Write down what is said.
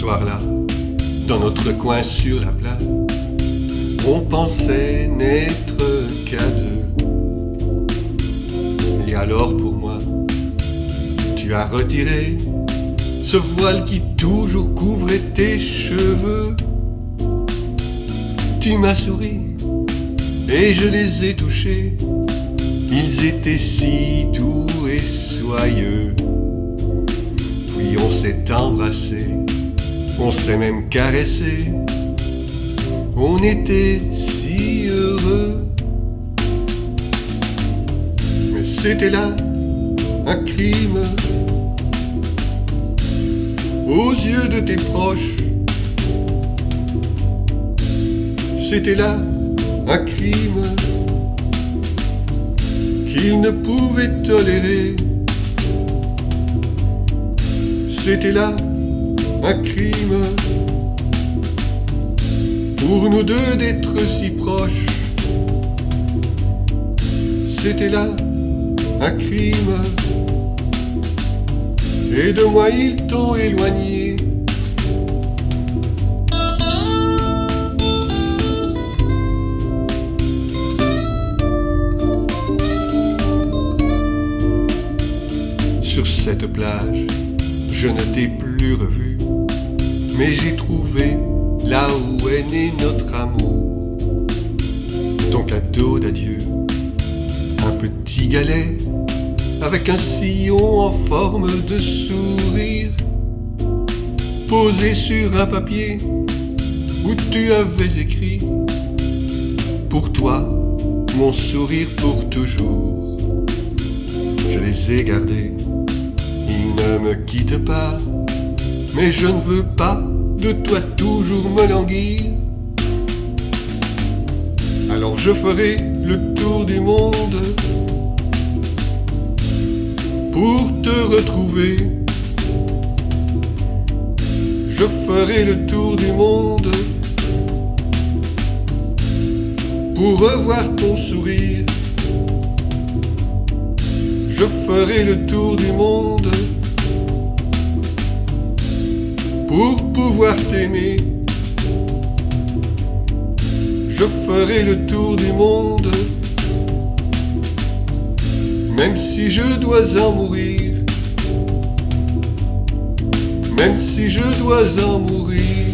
soir-là, dans notre coin sur la plage, on pensait n'être qu'à deux. Et alors pour moi, tu as retiré ce voile qui toujours couvrait tes cheveux. Tu m'as souri et je les ai touchés. Ils étaient si doux et soyeux. Puis on s'est embrassé, on s'est même caressé. On était si heureux. Mais c'était là un crime aux yeux de tes proches. C'était là un crime qu'ils ne pouvaient tolérer. C'était là un crime pour nous deux d'être si proches. C'était là un crime et de moi ils t'ont éloigné. Sur cette plage, je ne t'ai plus revu, mais j'ai trouvé là où est né notre amour. Ton cadeau d'adieu, un petit galet avec un sillon en forme de sourire, posé sur un papier où tu avais écrit: pour toi, mon sourire pour toujours. Je les ai gardés, ils ne me quittent pas, mais je ne veux pas de toi toujours me languir. Alors je ferai le tour du monde pour te retrouver. Je ferai le tour du monde pour revoir ton sourire. Je ferai le tour du monde pour pouvoir t'aimer. Je ferai le tour du monde même si je dois en mourir. Même si je dois en mourir.